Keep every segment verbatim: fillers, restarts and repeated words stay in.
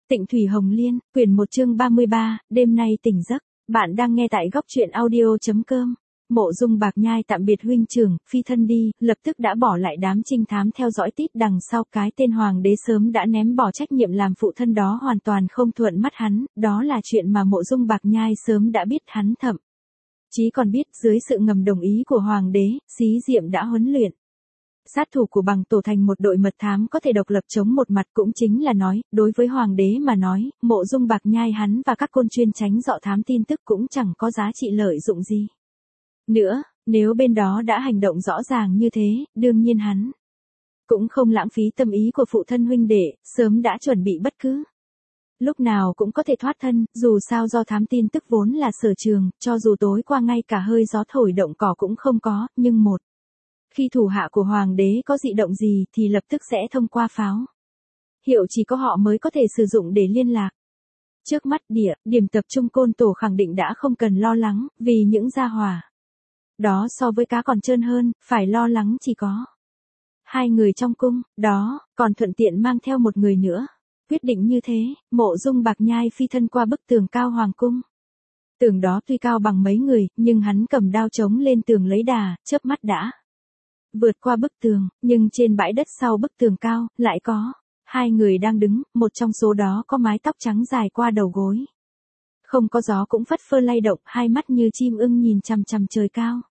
Tịnh Thủy Hồng Liên, quyển một chương ba mươi ba, đêm nay tỉnh giấc. Bạn đang nghe tại góc truyện audio.com. Mộ Dung Bạc Nhai tạm biệt huynh trưởng, phi thân đi, lập tức đã bỏ lại đám trinh thám theo dõi tít đằng sau. Cái tên hoàng đế sớm đã ném bỏ trách nhiệm làm phụ thân đó hoàn toàn không thuận mắt hắn, đó là chuyện mà Mộ Dung Bạc Nhai sớm đã biết. Hắn thậm chí còn biết dưới sự ngầm đồng ý của hoàng đế, Xí Diệm đã huấn luyện sát thủ của Bằng tổ thành một đội mật thám có thể độc lập chống một mặt, cũng chính là nói, đối với hoàng đế mà nói, Mộ Dung Bạc Nhai hắn và các côn chuyên tránh dọ thám tin tức cũng chẳng có giá trị lợi dụng gì nữa, nếu bên đó đã hành động rõ ràng như thế, đương nhiên hắn cũng không lãng phí tâm ý của phụ thân huynh đệ, sớm đã chuẩn bị bất cứ lúc nào cũng có thể thoát thân, dù sao do thám tin tức vốn là sở trường, cho dù tối qua ngay cả hơi gió thổi động cỏ cũng không có, nhưng một khi thủ hạ của hoàng đế có dị động gì thì lập tức sẽ thông qua pháo hiệu chỉ có họ mới có thể sử dụng để liên lạc. Trước mắt địa, điểm tập trung côn tổ khẳng định đã không cần lo lắng, vì những gia hỏa đó so với cá còn trơn hơn, phải lo lắng chỉ có hai người trong cung, đó, còn thuận tiện mang theo một người nữa. Quyết định như thế, Mộ Dung Bạc Nhai phi thân qua bức tường cao hoàng cung. Tường đó tuy cao bằng mấy người, nhưng hắn cầm đao chống lên tường lấy đà, chớp mắt đã vượt qua bức tường, nhưng trên bãi đất sau bức tường cao, lại có hai người đang đứng, một trong số đó có mái tóc trắng dài qua đầu gối. Không có gió cũng phất phơ lay động, hai mắt như chim ưng nhìn chằm chằm trời cao.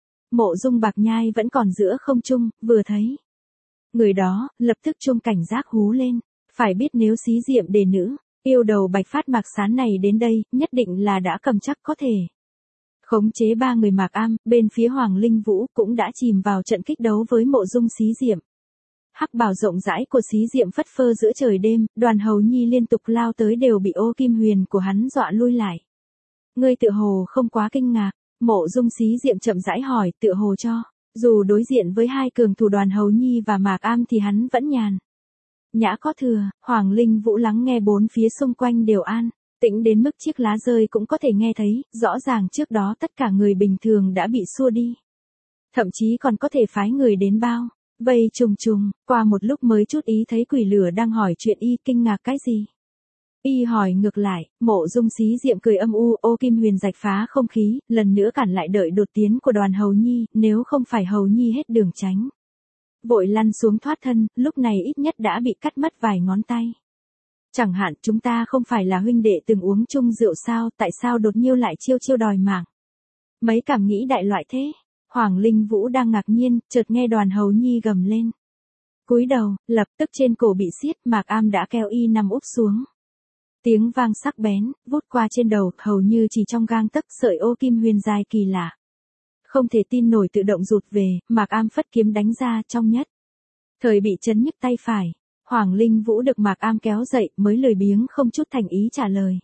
Mộ Dung Bạc Nhai vẫn còn giữa không trung, vừa thấy người đó, lập tức chuông cảnh giác hú lên, phải biết nếu Xí Diệm đề nữ, yêu đầu bạch phát Mạc Sán này đến đây, nhất định là đã cầm chắc có thể khống chế ba người Mạc Am, bên phía Hoàng Linh Vũ cũng đã chìm vào trận kích đấu với Mộ Dung Xí Diệm. Hắc bào rộng rãi của Xí Diệm phất phơ giữa trời đêm, Đoàn Hầu Nhi liên tục lao tới đều bị ô kim huyền của hắn dọa lui lại. Ngươi tựa hồ không quá kinh ngạc, Mộ Dung Xí Diệm chậm rãi hỏi, tựa hồ cho, dù đối diện với hai cường thủ Đoàn Hầu Nhi và Mạc Am thì hắn vẫn nhàn nhã có thừa. Hoàng Linh Vũ lắng nghe bốn phía xung quanh đều an tĩnh đến mức chiếc lá rơi cũng có thể nghe thấy, rõ ràng trước đó tất cả người bình thường đã bị xua đi. Thậm chí còn có thể phái người đến bao vây trùng trùng, qua một lúc mới chút ý thấy Quỷ Lửa đang hỏi chuyện y, kinh ngạc cái gì. Y hỏi ngược lại, Mộ Dung Xí Diệm cười âm u, ô kim huyền rạch phá không khí, lần nữa cản lại đợi đột tiến của Đoàn Hầu Nhi, nếu không phải Hầu Nhi hết đường tránh vội lăn xuống thoát thân, lúc này ít nhất đã bị cắt mất vài ngón tay. Chẳng hạn chúng ta không phải là huynh đệ từng uống chung rượu sao, tại sao đột nhiêu lại chiêu chiêu đòi mạng. Mấy cảm nghĩ đại loại thế. Hoàng Linh Vũ đang ngạc nhiên, chợt nghe Đoàn Hầu Nhi gầm lên. Cúi đầu, lập tức trên cổ bị siết, Mạc Am đã kéo y nằm úp xuống. Tiếng vang sắc bén, vút qua trên đầu, hầu như chỉ trong gang tấc, sợi ô kim huyền dài kỳ lạ. Không thể tin nổi tự động rụt về, Mạc Am phất kiếm đánh ra trong nhất thời bị chấn nhức tay phải. Hoàng Linh Vũ được Mạc Am kéo dậy, mới lười biếng không chút thành ý trả lời.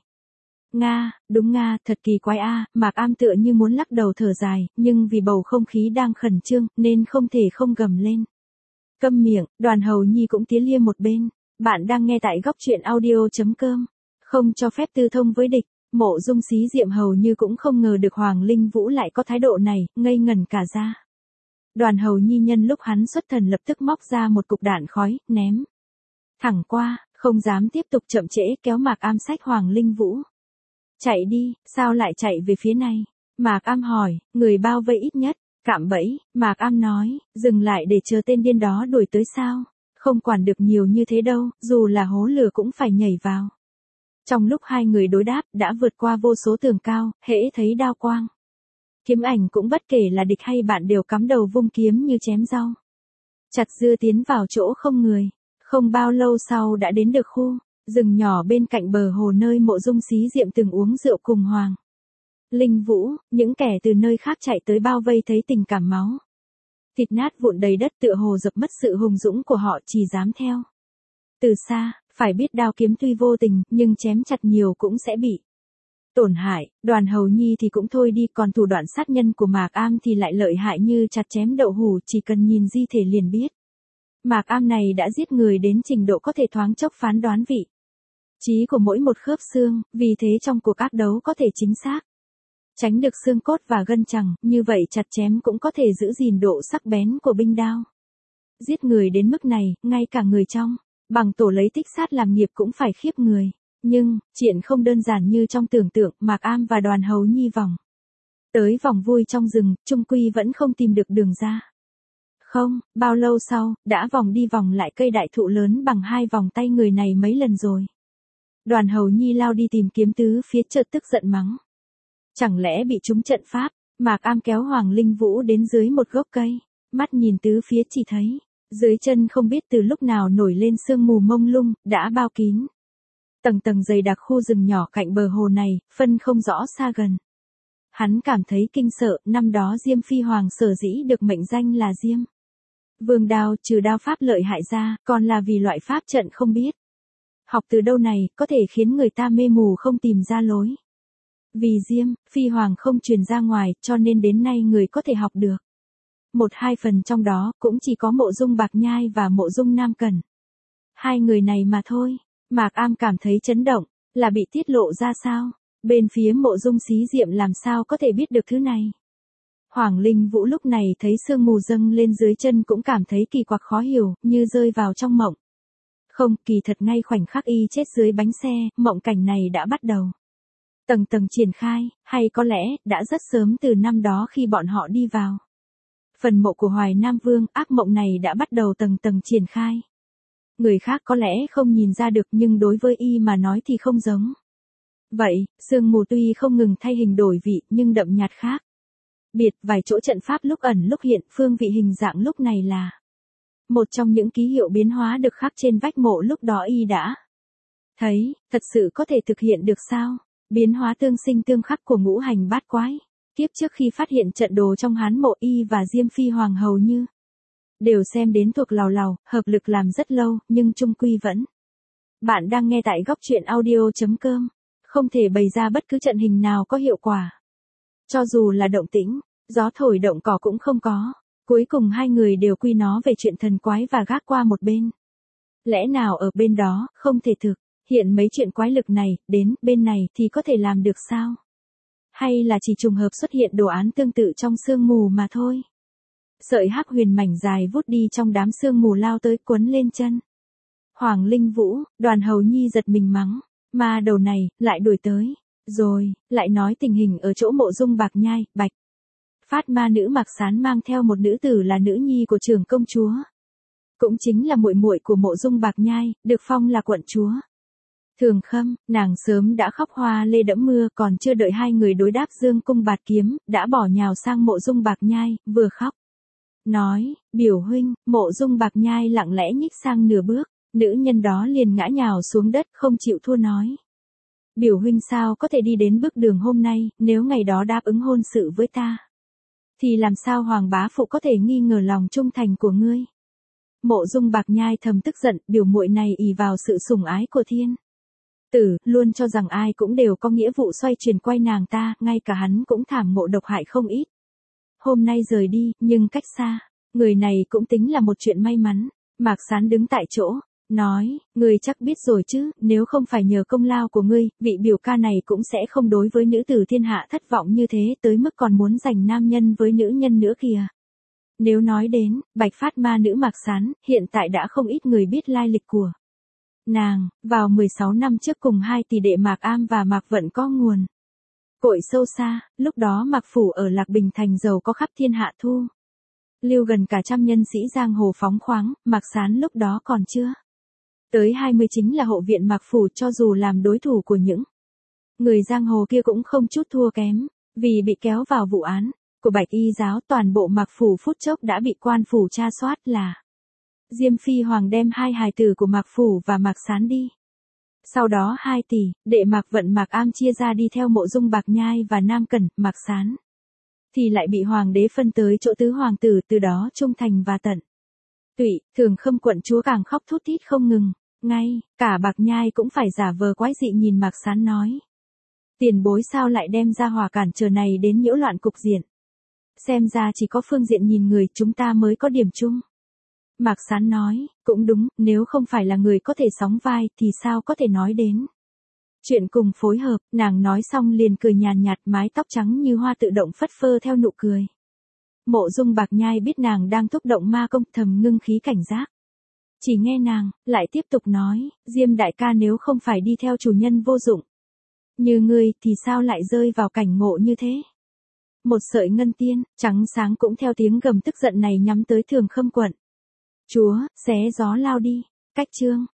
Nga, đúng Nga, thật kỳ quái a. Mạc Am tựa như muốn lắc đầu thở dài, nhưng vì bầu không khí đang khẩn trương, nên không thể không gầm lên. Câm miệng, Đoàn Hầu Nhi cũng tía lia một bên. Bạn đang nghe tại góc truyện audio.com. Không cho phép tư thông với địch. Mộ Dung Xí Diệm hầu như cũng không ngờ được Hoàng Linh Vũ lại có thái độ này, ngây ngẩn cả ra. Đoàn Hầu Nhi nhân lúc hắn xuất thần lập tức móc ra một cục đạn khói, ném thẳng qua, không dám tiếp tục chậm trễ, kéo Mạc Am xách Hoàng Linh Vũ. Chạy đi, sao lại chạy về phía này? Mạc Am hỏi, người bao vây ít nhất, cạm bẫy. Mạc Am nói, dừng lại để chờ tên điên đó đuổi tới sao? Không quản được nhiều như thế đâu, dù là hố lửa cũng phải nhảy vào. Trong lúc hai người đối đáp, đã vượt qua vô số tường cao, hễ thấy đao quang kiếm ảnh cũng bất kể là địch hay bạn đều cắm đầu vung kiếm như chém rau. Chặt dưa tiến vào chỗ không người. Không bao lâu sau đã đến được khu rừng nhỏ bên cạnh bờ hồ nơi Mộ Dung Xí Diệm từng uống rượu cùng Hoàng Linh Vũ. Những kẻ từ nơi khác chạy tới bao vây thấy tình cảm máu thịt nát vụn đầy đất, tựa hồ dập mất sự hùng dũng của họ, chỉ dám theo từ xa. Phải biết đao kiếm tuy vô tình, nhưng chém chặt nhiều cũng sẽ bị tổn hại. Đoàn Hầu Nhi thì cũng thôi đi, còn thủ đoạn sát nhân của Mạc Am thì lại lợi hại như chặt chém đậu hủ, chỉ cần nhìn di thể liền biết. Mạc Am này đã giết người đến trình độ có thể thoáng chốc phán đoán vị trí của mỗi một khớp xương, vì thế trong cuộc ác đấu có thể chính xác tránh được xương cốt và gân chằng, như vậy chặt chém cũng có thể giữ gìn độ sắc bén của binh đao. Giết người đến mức này, ngay cả người trong Bằng tổ lấy tích sát làm nghiệp cũng phải khiếp người. Nhưng, chuyện không đơn giản như trong tưởng tượng, Mạc Am và Đoàn Hầu Nhi vòng. Tới vòng vui trong rừng, chung quy vẫn không tìm được đường ra. Không, bao lâu sau, đã vòng đi vòng lại cây đại thụ lớn bằng hai vòng tay người này mấy lần rồi. Đoàn Hầu Nhi lao đi tìm kiếm tứ phía, chợt tức giận mắng. Chẳng lẽ bị trúng trận pháp? Mạc Am kéo Hoàng Linh Vũ đến dưới một gốc cây, mắt nhìn tứ phía chỉ thấy, dưới chân không biết từ lúc nào nổi lên sương mù mông lung, đã bao kín. Tầng tầng dày đặc khu rừng nhỏ cạnh bờ hồ này, phân không rõ xa gần. Hắn cảm thấy kinh sợ, năm đó Diêm Phi Hoàng sở dĩ được mệnh danh là Diêm Vương đao, trừ đao pháp lợi hại ra, còn là vì loại pháp trận không biết. Học từ đâu này, có thể khiến người ta mê mù không tìm ra lối. Vì Diêm, Phi Hoàng không truyền ra ngoài, cho nên đến nay người có thể học được. Một hai phần trong đó, cũng chỉ có Mộ Dung Bạc Nhai và Mộ Dung Nam Cẩn. Hai người này mà thôi. Mạc Am cảm thấy chấn động, là bị tiết lộ ra sao? Bên phía Mộ Dung Xí Diệm làm sao có thể biết được thứ này? Hoàng Linh Vũ lúc này thấy sương mù dâng lên dưới chân cũng cảm thấy kỳ quặc khó hiểu, như rơi vào trong mộng. Không, kỳ thật ngay khoảnh khắc y chết dưới bánh xe, mộng cảnh này đã bắt đầu. Tầng tầng triển khai, hay có lẽ, đã rất sớm từ năm đó khi bọn họ đi vào. Phần mộ của Hoài Nam Vương, ác mộng này đã bắt đầu tầng tầng triển khai. Người khác có lẽ không nhìn ra được nhưng đối với y mà nói thì không giống. Vậy, sương mù tuy không ngừng thay hình đổi vị nhưng đậm nhạt khác. Biệt vài chỗ trận pháp lúc ẩn lúc hiện, phương vị hình dạng lúc này là một trong những ký hiệu biến hóa được khắc trên vách mộ lúc đó y đã thấy, thật sự có thể thực hiện được sao? Biến hóa tương sinh tương khắc của ngũ hành bát quái. Tiếp trước khi phát hiện trận đồ trong hán mộ, y và Diêm Phi Hoàng hầu như đều xem đến thuộc lào lào, hợp lực làm rất lâu, nhưng chung quy vẫn. Bạn đang nghe tại góc truyện audio.com. Không thể bày ra bất cứ trận hình nào có hiệu quả. Cho dù là động tĩnh, gió thổi động cỏ cũng không có. Cuối cùng hai người đều quy nó về chuyện thần quái và gác qua một bên. Lẽ nào ở bên đó, không thể thực hiện mấy chuyện quái lực này, đến bên này thì có thể làm được sao? Hay là chỉ trùng hợp xuất hiện đồ án tương tự trong sương mù mà thôi? Sợi hắc huyền mảnh dài vút đi trong đám sương mù lao tới quấn lên chân. Hoàng Linh Vũ, Đoàn Hầu Nhi giật mình mắng, ma đầu này, lại đuổi tới. Rồi, lại nói tình hình ở chỗ Mộ Dung Bạc Nhai, Bạch Phát ma nữ Mạc Sán mang theo một nữ tử là nữ nhi của trưởng công chúa. Cũng chính là muội muội của Mộ Dung Bạc Nhai, được phong là quận chúa. Thường Khâm, nàng sớm đã khóc hoa lê đẫm mưa, còn chưa đợi hai người đối đáp dương cung bạt kiếm, đã bỏ nhào sang Mộ Dung Bạc Nhai, vừa khóc. Nói, biểu huynh, Mộ Dung Bạc Nhai lặng lẽ nhích sang nửa bước, nữ nhân đó liền ngã nhào xuống đất không chịu thua nói. Biểu huynh sao có thể đi đến bước đường hôm nay, nếu ngày đó đáp ứng hôn sự với ta. Thì làm sao Hoàng bá phụ có thể nghi ngờ lòng trung thành của ngươi. Mộ Dung Bạc Nhai thầm tức giận, biểu muội này ỷ vào sự sủng ái của thiên tử, luôn cho rằng ai cũng đều có nghĩa vụ xoay chuyển quay nàng ta, ngay cả hắn cũng thảm ngộ độc hại không ít. Hôm nay rời đi, nhưng cách xa, người này cũng tính là một chuyện may mắn. Mạc Sán đứng tại chỗ, nói, ngươi chắc biết rồi chứ, nếu không phải nhờ công lao của ngươi, vị biểu ca này cũng sẽ không đối với nữ tử thiên hạ thất vọng như thế, tới mức còn muốn giành nam nhân với nữ nhân nữa kìa. Nếu nói đến, Bạch Phát ma nữ Mạc Sán, hiện tại đã không ít người biết lai lịch của nàng, vào mười sáu năm trước cùng hai tỷ đệ Mạc Am và Mạc Vận có nguồn cội sâu xa, lúc đó Mạc Phủ ở Lạc Bình thành giàu có khắp thiên hạ thu lưu gần cả trăm nhân sĩ giang hồ phóng khoáng, Mạc Sán lúc đó còn chưa tới hai mươi, chính là hộ viện Mạc Phủ, cho dù làm đối thủ của những người giang hồ kia cũng không chút thua kém, vì bị kéo vào vụ án của Bạch Y giáo, toàn bộ Mạc Phủ phút chốc đã bị quan phủ tra soát là Diêm Phi Hoàng đem hai hài tử của Mạc Phủ và Mạc Sán đi. Sau đó hai tỷ, đệ Mạc Vận Mạc Am chia ra đi theo Mộ Dung Bạc Nhai và Nam Cẩn, Mạc Sán thì lại bị hoàng đế phân tới chỗ tứ hoàng tử, từ đó trung thành và tận tụy. Thường Khâm quận chúa càng khóc thút thít không ngừng, ngay cả Bạc Nhai cũng phải giả vờ quái dị nhìn Mạc Sán nói: tiền bối sao lại đem ra hòa cản trở này đến nhiễu loạn cục diện? Xem ra chỉ có phương diện nhìn người chúng ta mới có điểm chung. Mạc Sán nói, cũng đúng, nếu không phải là người có thể sóng vai thì sao có thể nói đến chuyện cùng phối hợp. Nàng nói xong liền cười nhàn nhạt, mái tóc trắng như hoa tự động phất phơ theo nụ cười. Mộ Dung Bạc Nhai biết nàng đang thúc động ma công, thầm ngưng khí cảnh giác. Chỉ nghe nàng, lại tiếp tục nói, Diêm đại ca nếu không phải đi theo chủ nhân vô dụng. Như ngươi thì sao lại rơi vào cảnh ngộ như thế? Một sợi ngân tiên, trắng sáng cũng theo tiếng gầm tức giận này nhắm tới Thường Khâm quận. Chúa, xé gió lao đi. Cách chương.